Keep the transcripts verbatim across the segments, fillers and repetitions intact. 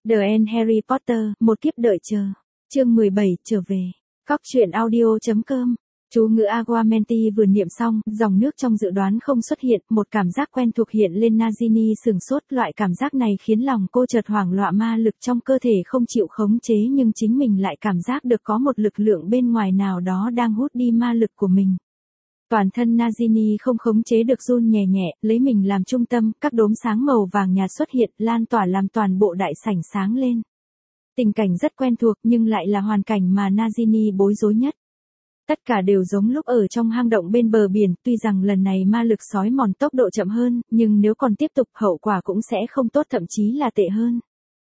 The End Harry Potter, một kiếp đợi chờ. Chương mười bảy, trở về. Cóc truyện audio chấm com. Chú ngữ Aguamenti vừa niệm xong, dòng nước trong dự đoán không xuất hiện, một cảm giác quen thuộc hiện lên. Nagini sửng sốt, loại cảm giác này khiến lòng cô chợt hoảng loạn, ma lực trong cơ thể không chịu khống chế nhưng chính mình lại cảm giác được có một lực lượng bên ngoài nào đó đang hút đi ma lực của mình. Toàn thân Nagini không khống chế được run nhẹ nhẹ, lấy mình làm trung tâm, các đốm sáng màu vàng nhạt xuất hiện, lan tỏa làm toàn bộ đại sảnh sáng lên. Tình cảnh rất quen thuộc nhưng lại là hoàn cảnh mà Nagini bối rối nhất. Tất cả đều giống lúc ở trong hang động bên bờ biển, tuy rằng lần này ma lực xói mòn tốc độ chậm hơn, nhưng nếu còn tiếp tục hậu quả cũng sẽ không tốt, thậm chí là tệ hơn.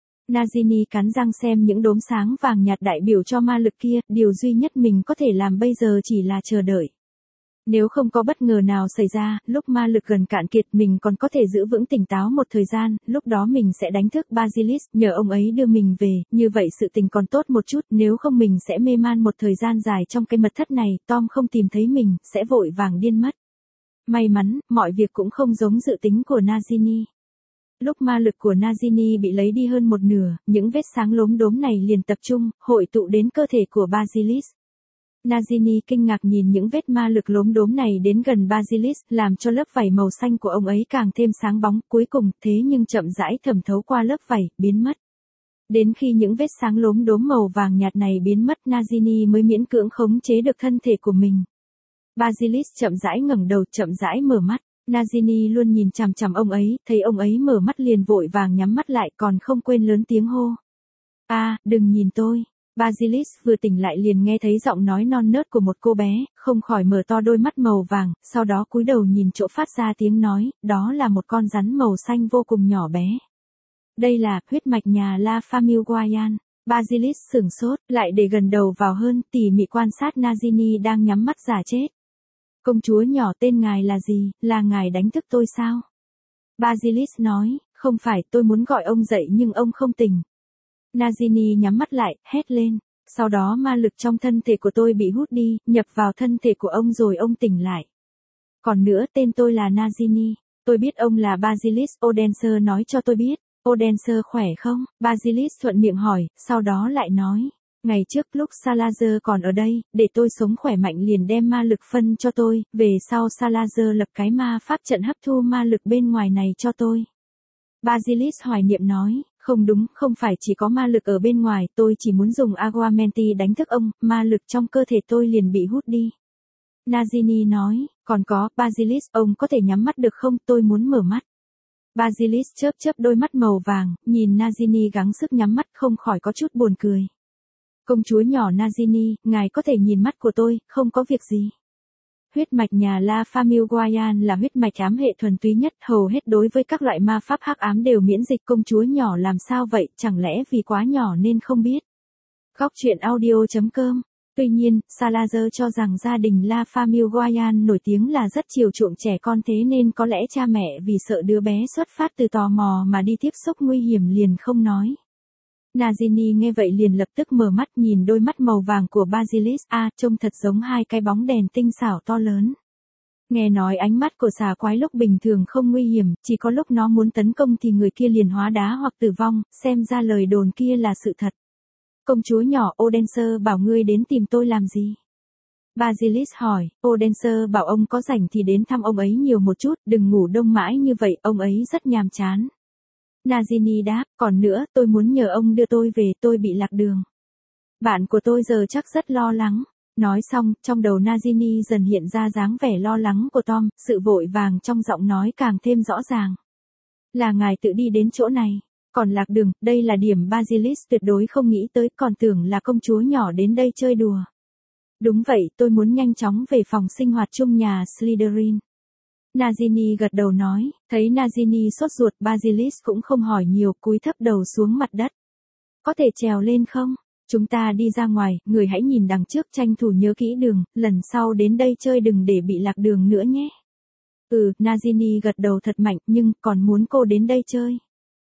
Nagini cắn răng xem những đốm sáng vàng nhạt đại biểu cho ma lực kia, điều duy nhất mình có thể làm bây giờ chỉ là chờ đợi. Nếu không có bất ngờ nào xảy ra, lúc ma lực gần cạn kiệt mình còn có thể giữ vững tỉnh táo một thời gian, lúc đó mình sẽ đánh thức Basilisk, nhờ ông ấy đưa mình về, như vậy sự tình còn tốt một chút, nếu không mình sẽ mê man một thời gian dài trong cái mật thất này, Tom không tìm thấy mình, sẽ vội vàng điên mất. May mắn, mọi việc cũng không giống dự tính của Nagini. Lúc ma lực của Nagini bị lấy đi hơn một nửa, những vết sáng lốm đốm này liền tập trung, hội tụ đến cơ thể của Basilisk. Nagini kinh ngạc nhìn những vết ma lực lốm đốm này đến gần Basilisk, làm cho lớp vảy màu xanh của ông ấy càng thêm sáng bóng, cuối cùng, thế nhưng chậm rãi thẩm thấu qua lớp vảy, biến mất. Đến khi những vết sáng lốm đốm màu vàng nhạt này biến mất, Nagini mới miễn cưỡng khống chế được thân thể của mình. Basilisk chậm rãi ngẩng đầu, chậm rãi mở mắt. Nagini luôn nhìn chằm chằm ông ấy, thấy ông ấy mở mắt liền vội vàng nhắm mắt lại, còn không quên lớn tiếng hô. A, à, đừng nhìn tôi. Basilisk vừa tỉnh lại liền nghe thấy giọng nói non nớt của một cô bé, không khỏi mở to đôi mắt màu vàng, sau đó cúi đầu nhìn chỗ phát ra tiếng nói, đó là một con rắn màu xanh vô cùng nhỏ bé. Đây là huyết mạch nhà La Famille Guayan. Basilisk sửng sốt, lại để gần đầu vào hơn, tỉ mỉ quan sát Nagini đang nhắm mắt giả chết. Công chúa nhỏ, tên ngài là gì, là ngài đánh thức tôi sao? Basilisk nói, không phải, tôi muốn gọi ông dậy nhưng ông không tỉnh. Nagini nhắm mắt lại, hét lên. Sau đó ma lực trong thân thể của tôi bị hút đi, nhập vào thân thể của ông rồi ông tỉnh lại. Còn nữa, tên tôi là Nagini. Tôi biết ông là Basilisk, Odenser nói cho tôi biết. Odenser khỏe không? Basilisk thuận miệng hỏi, sau đó lại nói. Ngày trước lúc Salazar còn ở đây, để tôi sống khỏe mạnh liền đem ma lực phân cho tôi, về sau Salazar lập cái ma pháp trận hấp thu ma lực bên ngoài này cho tôi. Basilisk hoài niệm nói. Không đúng, không phải chỉ có ma lực ở bên ngoài, tôi chỉ muốn dùng Aguamenti đánh thức ông, ma lực trong cơ thể tôi liền bị hút đi. Nagini nói, còn có, Basilisk, ông có thể nhắm mắt được không, tôi muốn mở mắt. Basilisk chớp chớp đôi mắt màu vàng, nhìn Nagini gắng sức nhắm mắt không khỏi có chút buồn cười. Công chúa nhỏ Nagini, ngài có thể nhìn mắt của tôi, không có việc gì. Huyết mạch nhà La Famille Guayan là huyết mạch ám hệ thuần túy nhất, hầu hết đối với các loại ma pháp hắc ám đều miễn dịch. Công chúa nhỏ làm sao vậy, chẳng lẽ vì quá nhỏ nên không biết. Cóc truyện audio chấm com. Tuy nhiên, Salazar cho rằng gia đình La Famille Guayan nổi tiếng là rất chiều chuộng trẻ con, thế nên có lẽ cha mẹ vì sợ đứa bé xuất phát từ tò mò mà đi tiếp xúc nguy hiểm liền không nói. Nagini nghe vậy liền lập tức mở mắt nhìn đôi mắt màu vàng của Basilisk, a, à, trông thật giống hai cái bóng đèn tinh xảo to lớn. Nghe nói ánh mắt của xà quái lúc bình thường không nguy hiểm, chỉ có lúc nó muốn tấn công thì người kia liền hóa đá hoặc tử vong, xem ra lời đồn kia là sự thật. Công chúa nhỏ, Odenser bảo ngươi đến tìm tôi làm gì? Basilisk hỏi, Odenser bảo ông có rảnh thì đến thăm ông ấy nhiều một chút, đừng ngủ đông mãi như vậy, ông ấy rất nhàm chán. Nagini đáp, còn nữa, tôi muốn nhờ ông đưa tôi về, tôi bị lạc đường. Bạn của tôi giờ chắc rất lo lắng. Nói xong, trong đầu Nagini dần hiện ra dáng vẻ lo lắng của Tom, sự vội vàng trong giọng nói càng thêm rõ ràng. Là ngài tự đi đến chỗ này, còn lạc đường, đây là điểm Basilisk tuyệt đối không nghĩ tới, còn tưởng là công chúa nhỏ đến đây chơi đùa. Đúng vậy, tôi muốn nhanh chóng về phòng sinh hoạt chung nhà Slytherin. Nagini gật đầu nói, thấy Nagini sốt ruột, Basilisk cũng không hỏi nhiều, cúi thấp đầu xuống mặt đất. Có thể trèo lên không? Chúng ta đi ra ngoài, người hãy nhìn đằng trước, tranh thủ nhớ kỹ đường, lần sau đến đây chơi đừng để bị lạc đường nữa nhé. Ừ, Nagini gật đầu thật mạnh, nhưng còn muốn cô đến đây chơi.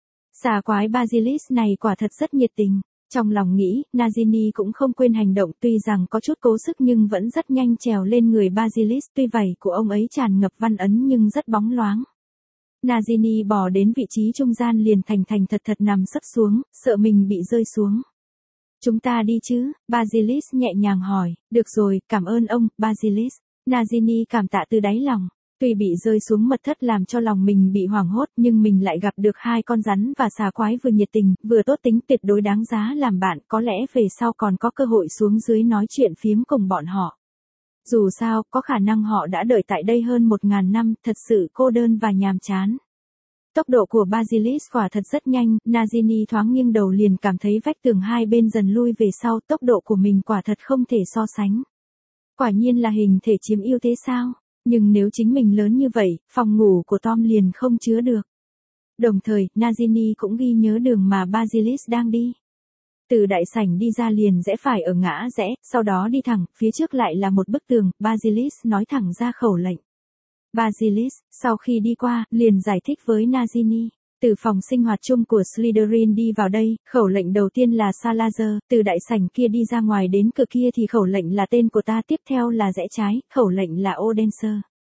Xà quái Basilisk này quả thật rất nhiệt tình. Trong lòng nghĩ, Nagini cũng không quên hành động, tuy rằng có chút cố sức nhưng vẫn rất nhanh trèo lên người Basilisk, tuy vảy của ông ấy tràn ngập văn ấn nhưng rất bóng loáng. Nagini bò đến vị trí trung gian liền thành thành thật thật nằm sấp xuống, sợ mình bị rơi xuống. Chúng ta đi chứ? Basilisk nhẹ nhàng hỏi. Được rồi, cảm ơn ông, Basilisk. Nagini cảm tạ từ đáy lòng. Tuy bị rơi xuống mật thất làm cho lòng mình bị hoảng hốt, nhưng mình lại gặp được hai con rắn và xà quái vừa nhiệt tình, vừa tốt tính, tuyệt đối đáng giá làm bạn, có lẽ về sau còn có cơ hội xuống dưới nói chuyện phiếm cùng bọn họ. Dù sao, có khả năng họ đã đợi tại đây hơn một ngàn năm, thật sự cô đơn và nhàm chán. Tốc độ của Basilisk quả thật rất nhanh, Nagini thoáng nghiêng đầu liền cảm thấy vách tường hai bên dần lui về sau, tốc độ của mình quả thật không thể so sánh. Quả nhiên là hình thể chiếm ưu thế sao? Nhưng nếu chính mình lớn như vậy, phòng ngủ của Tom liền không chứa được. Đồng thời, Nagini cũng ghi nhớ đường mà Basilisk đang đi. Từ đại sảnh đi ra liền rẽ phải ở ngã rẽ, sau đó đi thẳng, phía trước lại là một bức tường, Basilisk nói thẳng ra khẩu lệnh. Basilisk, sau khi đi qua, liền giải thích với Nagini. Từ phòng sinh hoạt chung của Slytherin đi vào đây, khẩu lệnh đầu tiên là Salazar, từ đại sảnh kia đi ra ngoài đến cửa kia thì khẩu lệnh là tên của ta, tiếp theo là rẽ trái, khẩu lệnh là Odenser.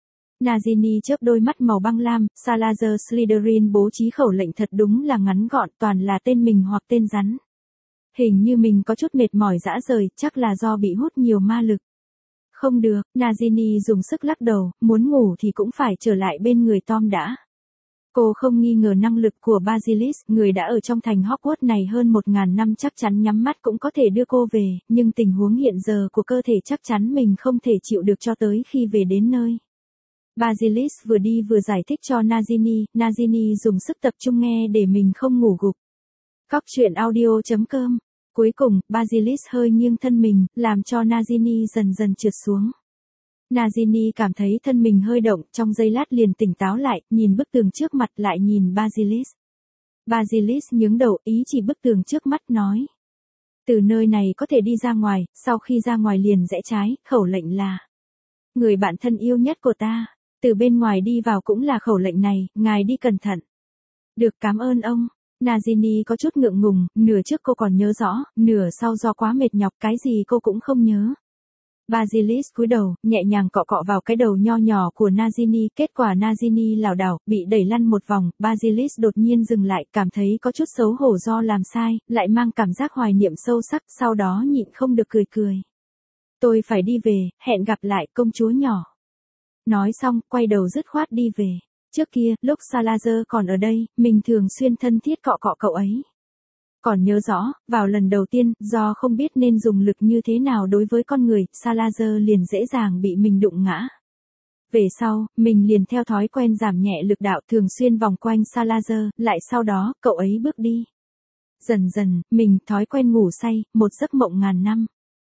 Nagini chớp đôi mắt màu băng lam, Salazar Slytherin bố trí khẩu lệnh thật đúng là ngắn gọn, toàn là tên mình hoặc tên rắn. Hình như mình có chút mệt mỏi dã rời, chắc là do bị hút nhiều ma lực. Không được, Nagini dùng sức lắc đầu, muốn ngủ thì cũng phải trở lại bên người Tom đã. Cô không nghi ngờ năng lực của Basilisk, người đã ở trong thành Hogwarts này hơn một ngàn năm chắc chắn nhắm mắt cũng có thể đưa cô về, nhưng tình huống hiện giờ của cơ thể chắc chắn mình không thể chịu được cho tới khi về đến nơi. Basilisk vừa đi vừa giải thích cho Nagini, Nagini dùng sức tập trung nghe để mình không ngủ gục. Cóc truyện audio chấm com. Cuối cùng, Basilisk hơi nghiêng thân mình, làm cho Nagini dần dần trượt xuống. Nagini cảm thấy thân mình hơi động, trong giây lát liền tỉnh táo lại, nhìn bức tường trước mặt lại nhìn Basilisk. Basilisk nhướng đầu, ý chỉ bức tường trước mắt nói. Từ nơi này có thể đi ra ngoài, sau khi ra ngoài liền rẽ trái, khẩu lệnh là. Người bạn thân yêu nhất của ta, từ bên ngoài đi vào cũng là khẩu lệnh này, ngài đi cẩn thận. Được, cảm ơn ông. Nagini có chút ngượng ngùng, nửa trước cô còn nhớ rõ, nửa sau do quá mệt nhọc cái gì cô cũng không nhớ. Basilisk cúi đầu, nhẹ nhàng cọ cọ vào cái đầu nho nhỏ của Nagini, kết quả Nagini lảo đảo, bị đẩy lăn một vòng, Basilisk đột nhiên dừng lại, cảm thấy có chút xấu hổ do làm sai, lại mang cảm giác hoài niệm sâu sắc, sau đó nhịn không được cười cười. Tôi phải đi về, hẹn gặp lại, công chúa nhỏ. Nói xong, quay đầu dứt khoát đi về. Trước kia, lúc Salazar còn ở đây, mình thường xuyên thân thiết cọ cọ cậu ấy. Còn nhớ rõ, vào lần đầu tiên, do không biết nên dùng lực như thế nào đối với con người, Salazar liền dễ dàng bị mình đụng ngã. Về sau, mình liền theo thói quen giảm nhẹ lực đạo thường xuyên vòng quanh Salazar, lại sau đó, cậu ấy bước đi. Dần dần, mình thói quen ngủ say, một giấc mộng ngàn năm.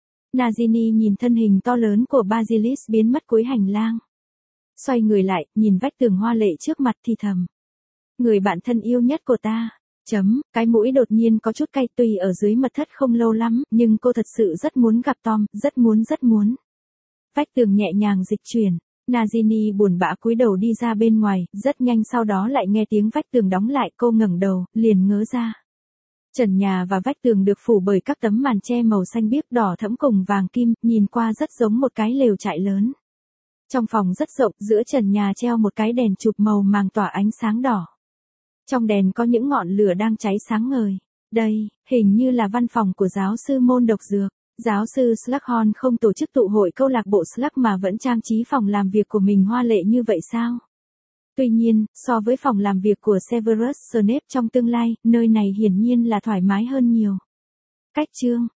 Nagini nhìn thân hình to lớn của Basilisk biến mất cuối hành lang. Xoay người lại, nhìn vách tường hoa lệ trước mặt thì thầm. Người bạn thân yêu nhất của ta. Chấm, cái mũi đột nhiên có chút cay, tuy ở dưới mật thất không lâu lắm, nhưng cô thật sự rất muốn gặp Tom, rất muốn rất muốn. Vách tường nhẹ nhàng dịch chuyển, Nagini buồn bã cúi đầu đi ra bên ngoài, rất nhanh sau đó lại nghe tiếng vách tường đóng lại, cô ngẩng đầu, liền ngớ ra. Trần nhà và vách tường được phủ bởi các tấm màn che màu xanh biếc đỏ thẫm cùng vàng kim, nhìn qua rất giống một cái lều trại lớn. Trong phòng rất rộng, giữa trần nhà treo một cái đèn chụp màu màng tỏa ánh sáng đỏ. Trong đèn có những ngọn lửa đang cháy sáng ngời. Đây, hình như là văn phòng của giáo sư môn độc dược. Giáo sư Slughorn không tổ chức tụ hội câu lạc bộ Slug mà vẫn trang trí phòng làm việc của mình hoa lệ như vậy sao? Tuy nhiên, so với phòng làm việc của Severus Snape trong tương lai, nơi này hiển nhiên là thoải mái hơn nhiều. Cách chương